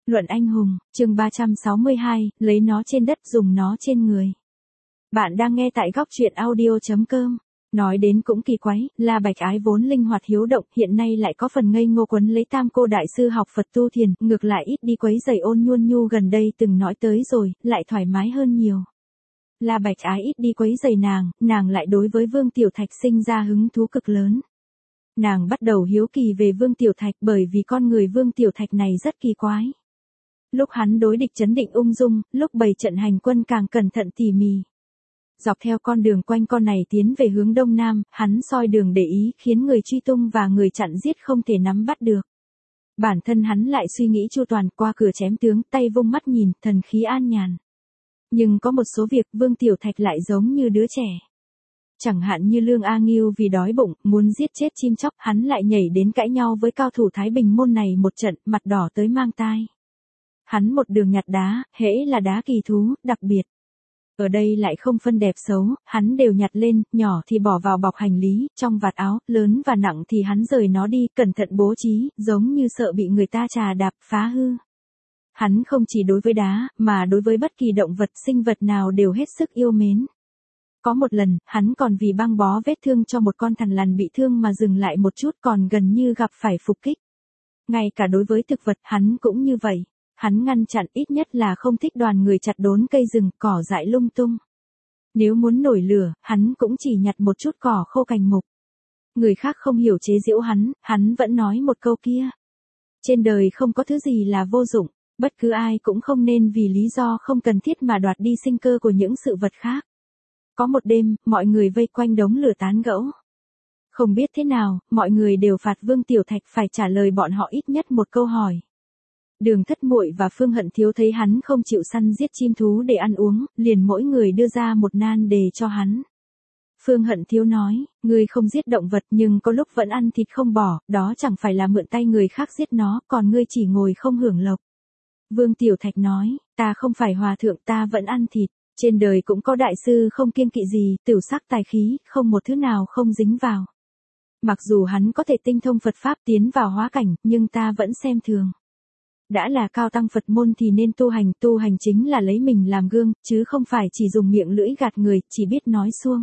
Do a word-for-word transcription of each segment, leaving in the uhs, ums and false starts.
Luận anh hùng, chương ba trăm sáu mươi hai, lấy nó trên đất dùng nó trên người. Bạn đang nghe tại góc truyện audio chấm com. Nói đến cũng kỳ quái, La Bạch Ái vốn linh hoạt hiếu động, hiện nay lại có phần ngây ngô quấn lấy Tam Cô đại sư học Phật tu thiền, ngược lại ít đi quấy rầy Ôn Nhuôn Nhu gần đây từng nói tới rồi, lại thoải mái hơn nhiều. La Bạch Ái ít đi quấy rầy nàng, nàng lại đối với Vương Tiểu Thạch sinh ra hứng thú cực lớn. Nàng bắt đầu hiếu kỳ về Vương Tiểu Thạch bởi vì con người Vương Tiểu Thạch này rất kỳ quái. Lúc hắn đối địch trấn định ung dung, lúc bày trận hành quân càng cẩn thận tỉ mỉ. Dọc theo con đường quanh co này tiến về hướng đông nam, hắn soi đường để ý khiến người truy tung và người chặn giết không thể nắm bắt được. Bản thân hắn lại suy nghĩ chu toàn, qua cửa chém tướng, tay vung mắt nhìn, thần khí an nhàn. Nhưng có một số việc Vương Tiểu Thạch lại giống như đứa trẻ. Chẳng hạn như Lương A Ngưu vì đói bụng, muốn giết chết chim chóc, hắn lại nhảy đến cãi nhau với cao thủ Thái Bình môn này một trận, mặt đỏ tới mang tai. Hắn một đường nhặt đá, hễ là đá kỳ thú, đặc biệt. Ở đây lại không phân đẹp xấu, hắn đều nhặt lên, nhỏ thì bỏ vào bọc hành lý, trong vạt áo, lớn và nặng thì hắn rời nó đi, cẩn thận bố trí, giống như sợ bị người ta trà đạp, phá hư. Hắn không chỉ đối với đá, mà đối với bất kỳ động vật, sinh vật nào đều hết sức yêu mến. Có một lần, hắn còn vì băng bó vết thương cho một con thằn lằn bị thương mà dừng lại một chút, còn gần như gặp phải phục kích. Ngay cả đối với thực vật, hắn cũng như vậy. Hắn ngăn chặn, ít nhất là không thích đoàn người chặt đốn cây rừng, cỏ dại lung tung. Nếu muốn nổi lửa, hắn cũng chỉ nhặt một chút cỏ khô cành mục. Người khác không hiểu chế giễu hắn, hắn vẫn nói một câu kia. Trên đời không có thứ gì là vô dụng, bất cứ ai cũng không nên vì lý do không cần thiết mà đoạt đi sinh cơ của những sự vật khác. Có một đêm, mọi người vây quanh đống lửa tán gẫu. Không biết thế nào, mọi người đều phạt Vương Tiểu Thạch phải trả lời bọn họ ít nhất một câu hỏi. Đường Thất Muội và Phương Hận Thiếu thấy hắn không chịu săn giết chim thú để ăn uống, liền mỗi người đưa ra một nan đề cho hắn. Phương Hận Thiếu nói, ngươi không giết động vật nhưng có lúc vẫn ăn thịt không bỏ, đó chẳng phải là mượn tay người khác giết nó, còn ngươi chỉ ngồi không hưởng lộc. Vương Tiểu Thạch nói, ta không phải hòa thượng, ta vẫn ăn thịt, trên đời cũng có đại sư không kiêng kỵ gì, tửu sắc tài khí, không một thứ nào không dính vào. Mặc dù hắn có thể tinh thông Phật Pháp tiến vào hóa cảnh, nhưng ta vẫn xem thường. Đã là cao tăng Phật môn thì nên tu hành, tu hành chính là lấy mình làm gương, chứ không phải chỉ dùng miệng lưỡi gạt người, chỉ biết nói suông.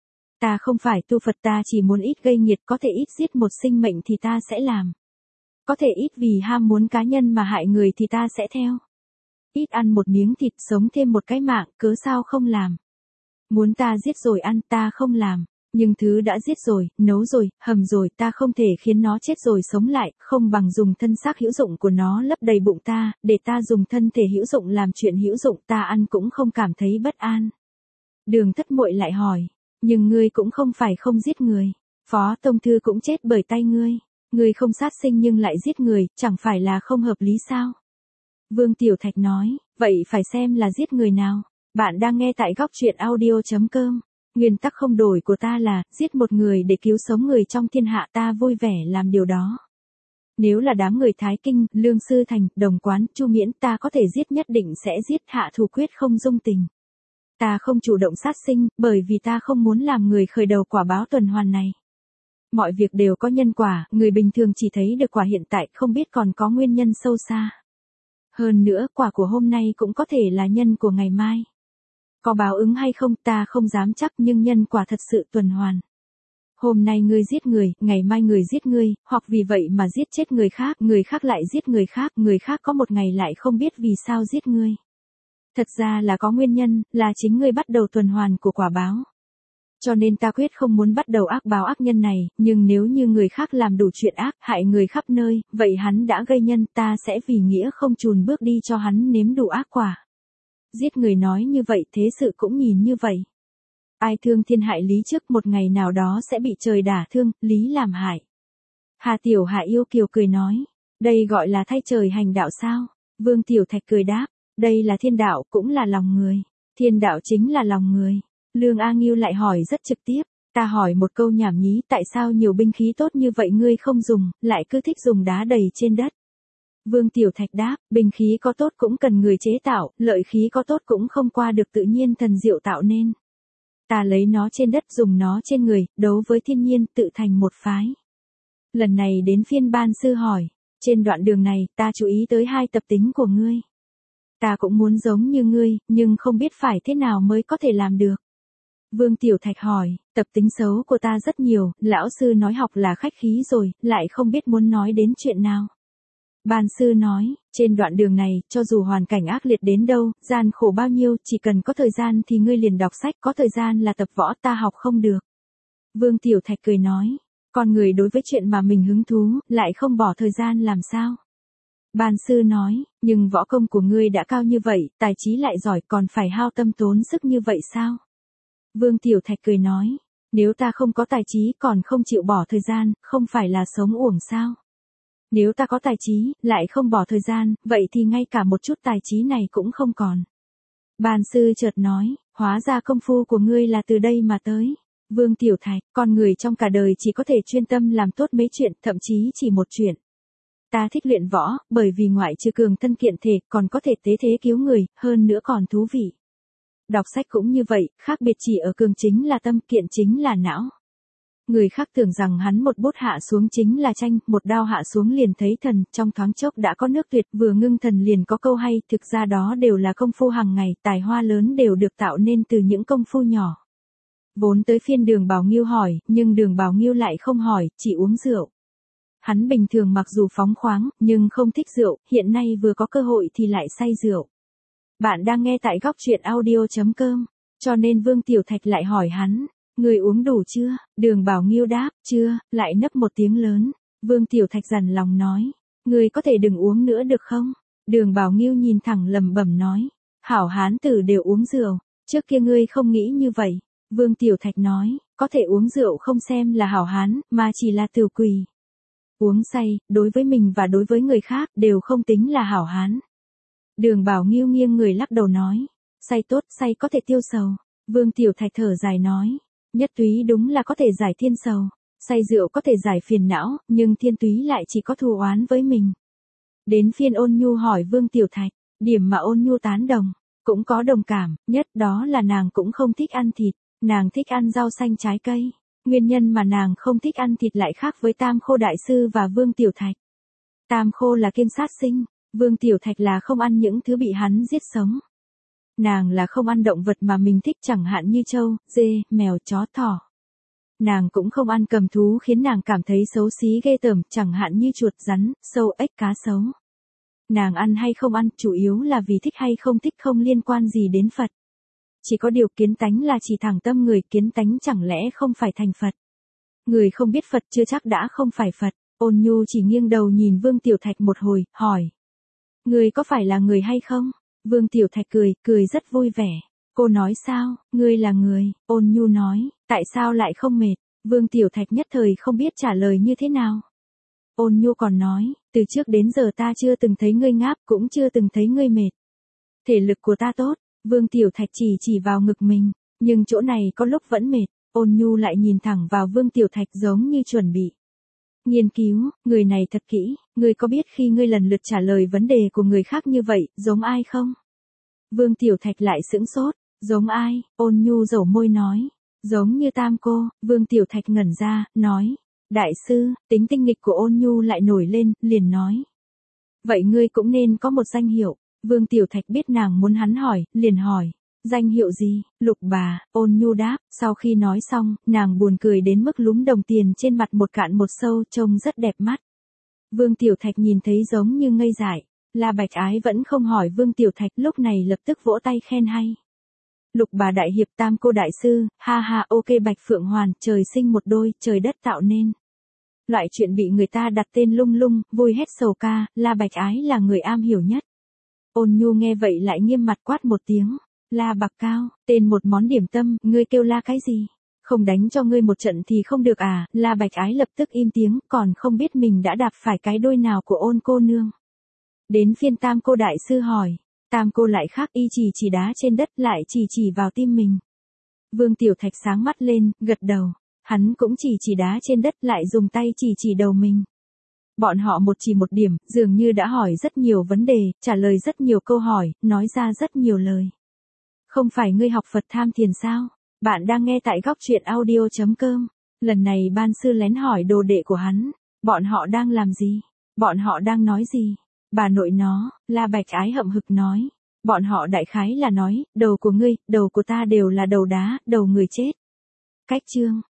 Ta không phải tu Phật, ta chỉ muốn ít gây nghiệt, có thể ít giết một sinh mệnh thì ta sẽ làm. Có thể ít vì ham muốn cá nhân mà hại người thì ta sẽ theo. Ít ăn một miếng thịt, sống thêm một cái mạng, cớ sao không làm. Muốn ta giết rồi ăn, ta không làm. Nhưng thứ đã giết rồi, nấu rồi, hầm rồi, ta không thể khiến nó chết rồi sống lại, không bằng dùng thân xác hữu dụng của nó lấp đầy bụng ta, để ta dùng thân thể hữu dụng làm chuyện hữu dụng, ta ăn cũng không cảm thấy bất an. Đường Thất Muội lại hỏi, nhưng ngươi cũng không phải không giết người, Phó Tông Thư cũng chết bởi tay ngươi, ngươi không sát sinh nhưng lại giết người, chẳng phải là không hợp lý sao? Vương Tiểu Thạch nói, vậy phải xem là giết người nào. Bạn đang nghe tại góc truyện audio chấm com. Nguyên tắc không đổi của ta là, giết một người để cứu sống người trong thiên hạ, ta vui vẻ làm điều đó. Nếu là đám người Thái Kinh, Lương Sư Thành, Đồng Quán, Chu Miễn, ta có thể giết, nhất định sẽ giết, hạ thủ quyết không dung tình. Ta không chủ động sát sinh, bởi vì ta không muốn làm người khởi đầu quả báo tuần hoàn này. Mọi việc đều có nhân quả, người bình thường chỉ thấy được quả hiện tại, không biết còn có nguyên nhân sâu xa. Hơn nữa, quả của hôm nay cũng có thể là nhân của ngày mai. Có báo ứng hay không ta không dám chắc, nhưng nhân quả thật sự tuần hoàn. Hôm nay ngươi giết người, ngày mai người giết ngươi, hoặc vì vậy mà giết chết người khác, người khác lại giết người khác, người khác có một ngày lại không biết vì sao giết ngươi. Thật ra là có nguyên nhân, là chính ngươi bắt đầu tuần hoàn của quả báo. Cho nên ta quyết không muốn bắt đầu ác báo ác nhân này, nhưng nếu như người khác làm đủ chuyện ác, hại người khắp nơi, vậy hắn đã gây nhân, ta sẽ vì nghĩa không chùn bước đi cho hắn nếm đủ ác quả. Giết người nói như vậy, thế sự cũng nhìn như vậy. Ai thương thiên hại lý trước một ngày nào đó sẽ bị trời đả thương, lý làm hại. Hà Tiểu Hạ yêu kiều cười nói, đây gọi là thay trời hành đạo sao? Vương Tiểu Thạch cười đáp, đây là thiên đạo, cũng là lòng người. Thiên đạo chính là lòng người. Lương A Ngưu lại hỏi rất trực tiếp, ta hỏi một câu nhảm nhí, tại sao nhiều binh khí tốt như vậy ngươi không dùng, lại cứ thích dùng đá đầy trên đất? Vương Tiểu Thạch đáp, binh khí có tốt cũng cần người chế tạo, lợi khí có tốt cũng không qua được tự nhiên thần diệu tạo nên. Ta lấy nó trên đất, dùng nó trên người, đấu với thiên nhiên, tự thành một phái. Lần này đến phiên ban sư hỏi, trên đoạn đường này, ta chú ý tới hai tập tính của ngươi. Ta cũng muốn giống như ngươi, nhưng không biết phải thế nào mới có thể làm được. Vương Tiểu Thạch hỏi, tập tính xấu của ta rất nhiều, lão sư nói học là khách khí rồi, lại không biết muốn nói đến chuyện nào. Bàn sư nói, trên đoạn đường này, cho dù hoàn cảnh ác liệt đến đâu, gian khổ bao nhiêu, chỉ cần có thời gian thì ngươi liền đọc sách, có thời gian là tập võ, ta học không được. Vương Tiểu Thạch cười nói, con người đối với chuyện mà mình hứng thú, lại không bỏ thời gian làm sao? Bàn sư nói, nhưng võ công của ngươi đã cao như vậy, tài trí lại giỏi, còn phải hao tâm tốn sức như vậy sao? Vương Tiểu Thạch cười nói, nếu ta không có tài trí còn không chịu bỏ thời gian, không phải là sống uổng sao? Nếu ta có tài trí, lại không bỏ thời gian, vậy thì ngay cả một chút tài trí này cũng không còn. Bàn sư chợt nói, hóa ra công phu của ngươi là từ đây mà tới. Vương Tiểu Thạch, con người trong cả đời chỉ có thể chuyên tâm làm tốt mấy chuyện, thậm chí chỉ một chuyện. Ta thích luyện võ, bởi vì ngoại trừ cường thân kiện thể, còn có thể tế thế cứu người, hơn nữa còn thú vị. Đọc sách cũng như vậy, khác biệt chỉ ở cường chính là tâm, kiện chính là não. Người khác tưởng rằng hắn một bút hạ xuống chính là tranh, một đao hạ xuống liền thấy thần, trong thoáng chốc đã có nước tuyệt, vừa ngưng thần liền có câu hay, thực ra đó đều là công phu hàng ngày, tài hoa lớn đều được tạo nên từ những công phu nhỏ. Vốn tới phiên Đường Bảo Nghiêu hỏi, nhưng Đường Bảo Nghiêu lại không hỏi, chỉ uống rượu. Hắn bình thường mặc dù phóng khoáng, nhưng không thích rượu, hiện nay vừa có cơ hội thì lại say rượu. Bạn đang nghe tại góc truyện audio chấm com, cho nên Vương Tiểu Thạch lại hỏi hắn, người uống đủ chưa? Đường Bảo Nghiêu đáp, chưa, lại nấc một tiếng lớn. Vương Tiểu Thạch dằn lòng nói, người có thể đừng uống nữa được không? Đường Bảo Nghiêu nhìn thẳng lẩm bẩm nói, hảo hán tử đều uống rượu, trước kia ngươi không nghĩ như vậy. Vương Tiểu Thạch nói, có thể uống rượu không xem là hảo hán, mà chỉ là tiểu quỷ. Uống say, đối với mình và đối với người khác, đều không tính là hảo hán. Đường Bảo Nghiêu nghiêng người lắc đầu nói, say tốt, say có thể tiêu sầu. Vương Tiểu Thạch thở dài nói, nhất túy đúng là có thể giải thiên sầu. Say rượu có thể giải phiền não, nhưng thiên túy lại chỉ có thù oán với mình. Đến phiên Ôn Nhu hỏi Vương Tiểu Thạch, điểm mà Ôn Nhu tán đồng, cũng có đồng cảm, nhất đó là nàng cũng không thích ăn thịt. Nàng thích ăn rau xanh trái cây. Nguyên nhân mà nàng không thích ăn thịt lại khác với Tam Khô Đại Sư và Vương Tiểu Thạch. Tam Khô là kiêng sát sinh, Vương Tiểu Thạch là không ăn những thứ bị hắn giết sống. Nàng là không ăn động vật mà mình thích, chẳng hạn như trâu, dê, mèo, chó, thỏ. Nàng cũng không ăn cầm thú khiến nàng cảm thấy xấu xí ghê tởm, chẳng hạn như chuột, rắn, sâu, ếch, cá sấu. Nàng ăn hay không ăn, chủ yếu là vì thích hay không thích, không liên quan gì đến Phật. Chỉ có điều kiến tánh là chỉ thẳng tâm người, kiến tánh chẳng lẽ không phải thành Phật. Người không biết Phật chưa chắc đã không phải Phật. Ôn Nhu chỉ nghiêng đầu nhìn Vương Tiểu Thạch một hồi, hỏi. Người có phải là người hay không? Vương Tiểu Thạch cười, cười rất vui vẻ. Cô nói sao, ngươi là người? Ôn Nhu nói, tại sao lại không mệt? Vương Tiểu Thạch nhất thời không biết trả lời như thế nào. Ôn Nhu còn nói, từ trước đến giờ ta chưa từng thấy ngươi ngáp, cũng chưa từng thấy ngươi mệt. Thể lực của ta tốt. Vương Tiểu Thạch chỉ chỉ vào ngực mình, nhưng chỗ này có lúc vẫn mệt. Ôn Nhu lại nhìn thẳng vào Vương Tiểu Thạch giống như chuẩn bị nghiên cứu, người này thật kỹ, ngươi có biết khi ngươi lần lượt trả lời vấn đề của người khác như vậy, giống ai không? Vương Tiểu Thạch lại sững sốt, giống ai? Ôn Nhu dẩu môi nói, giống như Tam Cô. Vương Tiểu Thạch ngẩn ra, nói, đại sư. Tính tinh nghịch của Ôn Nhu lại nổi lên, liền nói, vậy ngươi cũng nên có một danh hiệu. Vương Tiểu Thạch biết nàng muốn hắn hỏi, liền hỏi, danh hiệu gì? Lục bà. Ôn Nhu đáp, sau khi nói xong, nàng buồn cười đến mức lúm đồng tiền trên mặt một cạn một sâu, trông rất đẹp mắt. Vương Tiểu Thạch nhìn thấy giống như ngây dại. La Bạch Ái vẫn không hỏi Vương Tiểu Thạch, lúc này lập tức vỗ tay khen hay. Lục bà đại hiệp, Tam Cô đại sư, ha ha, ok. Bạch Phượng Hoàn, trời sinh một đôi, trời đất tạo nên. Loại chuyện bị người ta đặt tên lung lung, vui hết sầu ca, La Bạch Ái là người am hiểu nhất. Ôn Nhu nghe vậy lại nghiêm mặt quát một tiếng, La Bạc Cao, tên một món điểm tâm, ngươi kêu la cái gì? Không đánh cho ngươi một trận thì không được à? La Bạch Ái lập tức im tiếng, còn không biết mình đã đạp phải cái đôi nào của Ôn cô nương. Đến phiên Tam Cô đại sư hỏi, Tam Cô lại khác, y chỉ chỉ đá trên đất, lại chỉ chỉ vào tim mình. Vương Tiểu Thạch sáng mắt lên, gật đầu, hắn cũng chỉ chỉ đá trên đất, lại dùng tay chỉ chỉ đầu mình. Bọn họ một chỉ một điểm, dường như đã hỏi rất nhiều vấn đề, trả lời rất nhiều câu hỏi, nói ra rất nhiều lời. Không phải ngươi học Phật tham thiền sao? Bạn đang nghe tại góc truyện audio chấm com. Lần này ban sư lén hỏi đồ đệ của hắn, bọn họ đang làm gì? Bọn họ đang nói gì? Bà nội nó, La Bạch Ái hậm hực nói. Bọn họ đại khái là nói, đầu của ngươi, đầu của ta đều là đầu đá, đầu người chết. Cách chương.